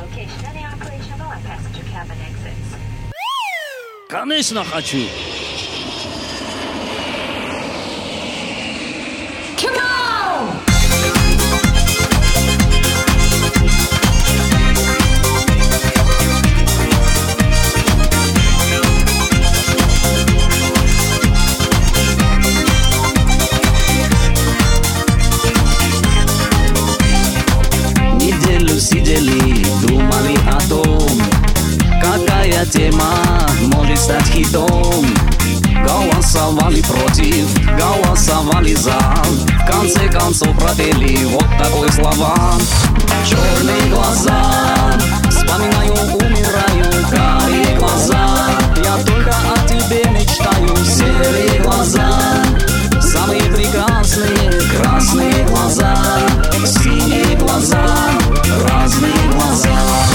Конечно, хочу. Неделю сидели, думали о том, какая тема может стать хитом. Голосовали против, голосовали за. В конце концов пропели вот такой слова. Черные глаза, вспоминаю, умираю, карие глаза. Я только о тебе мечтаю, серые глаза. Самые прекрасные, красные глаза, синие глаза, разные глаза.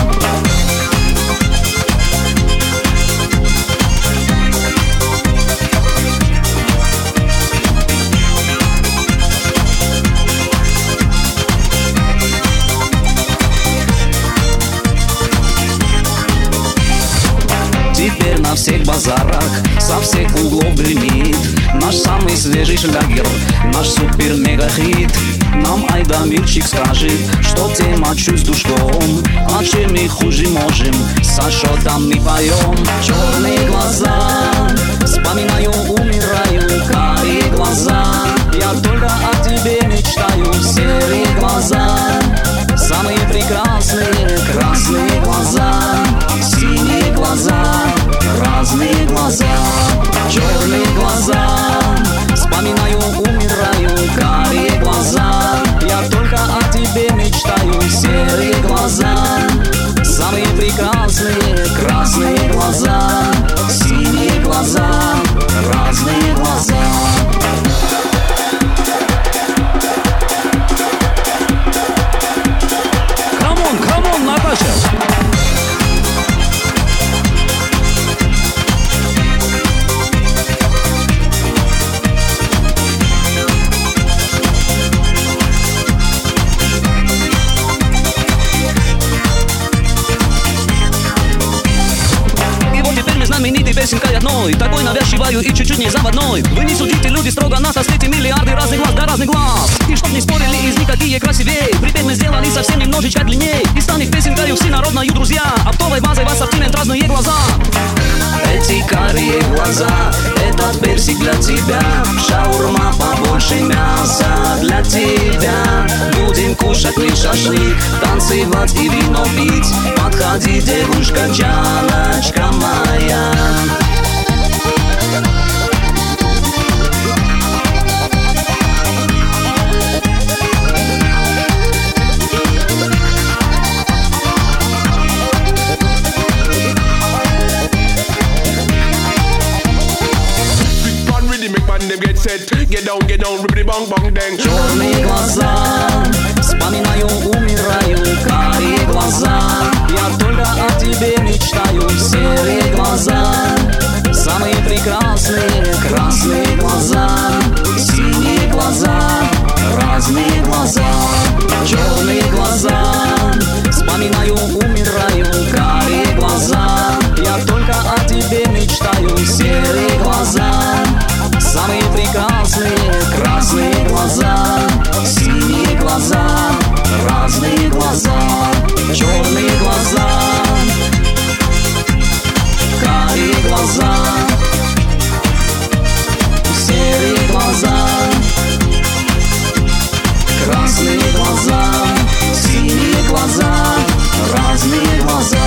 Теперь на всех базарах со всех углов гремит наш самый свежий шлягер, наш супер-мега-хит. Нам айдамирчик скажет, что тема чувств душком. А чем мы хуже можем, со счетом мы поем. Черные глаза, вспоминаю, умираю, карие глаза. Я только о тебе мечтаю, серые глаза. Самые прекрасные, красные глаза, синие глаза, разные глаза. Черные глаза, вспоминаю, умираю, карие глаза. Я только о тебе мечтаю, серые глаза. Самые прекрасные, красные глаза, синие глаза, разные глаза. Come on, Наташа! Знаменитый песенкой одной, такой навязчивой и чуть-чуть не заводной. Вы не судите, люди, строго нас, а светите миллиарды разных глаз до разных глаз. И чтоб не спорили из них, какие красивей, припев мы сделали совсем немножечко длинней. И станет песенкою всенародною, друзья, оптовой базой вас ассортимент разные глаза. Эти карие глаза, этот персик для тебя, шаурма побольше мяса для тебя. Будем кушать мы шашлык, танцевать и вино пить. Подходи, девушка, Джаночка моя. Get down, rip the bang bang dang. Черные глаза, вспоминаю, умираю, карие глаза. Я только о тебе мечтаю, серые глаза. Самые прекрасные, красные глаза, синие глаза, разные глаза. Черные глаза, вспоминаю, умираю, карие глаза. Я только о тебе мечтаю, серые глаза. Самые прекрасные, красные глаза, синие глаза, разные глаза. Черные глаза, карие глаза, серые глаза, красные глаза, синие глаза, разные глаза.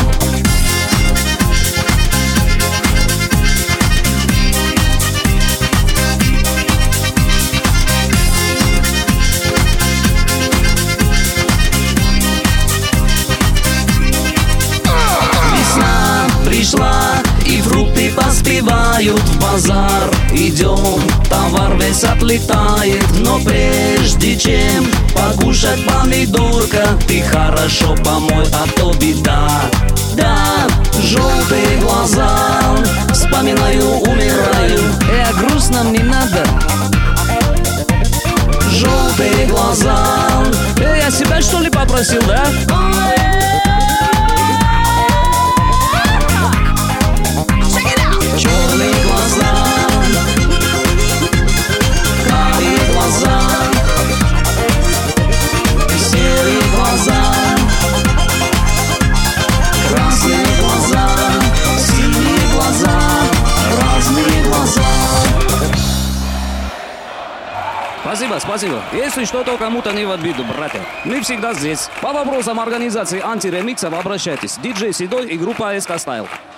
И фрукты поспевают в базар. Идем, товар весь отлетает. Но прежде чем покушать помидорка, ты хорошо помой, а то беда. Да, желтые глаза, вспоминаю, умираю. Грустно мне надо. Желтые глаза. Я себя что ли попросил, да? спасибо. Если что-то кому-то не в обиду, братья, мы всегда здесь. По вопросам организации антиремиксов обращайтесь. Диджей Седой и группа СК Style.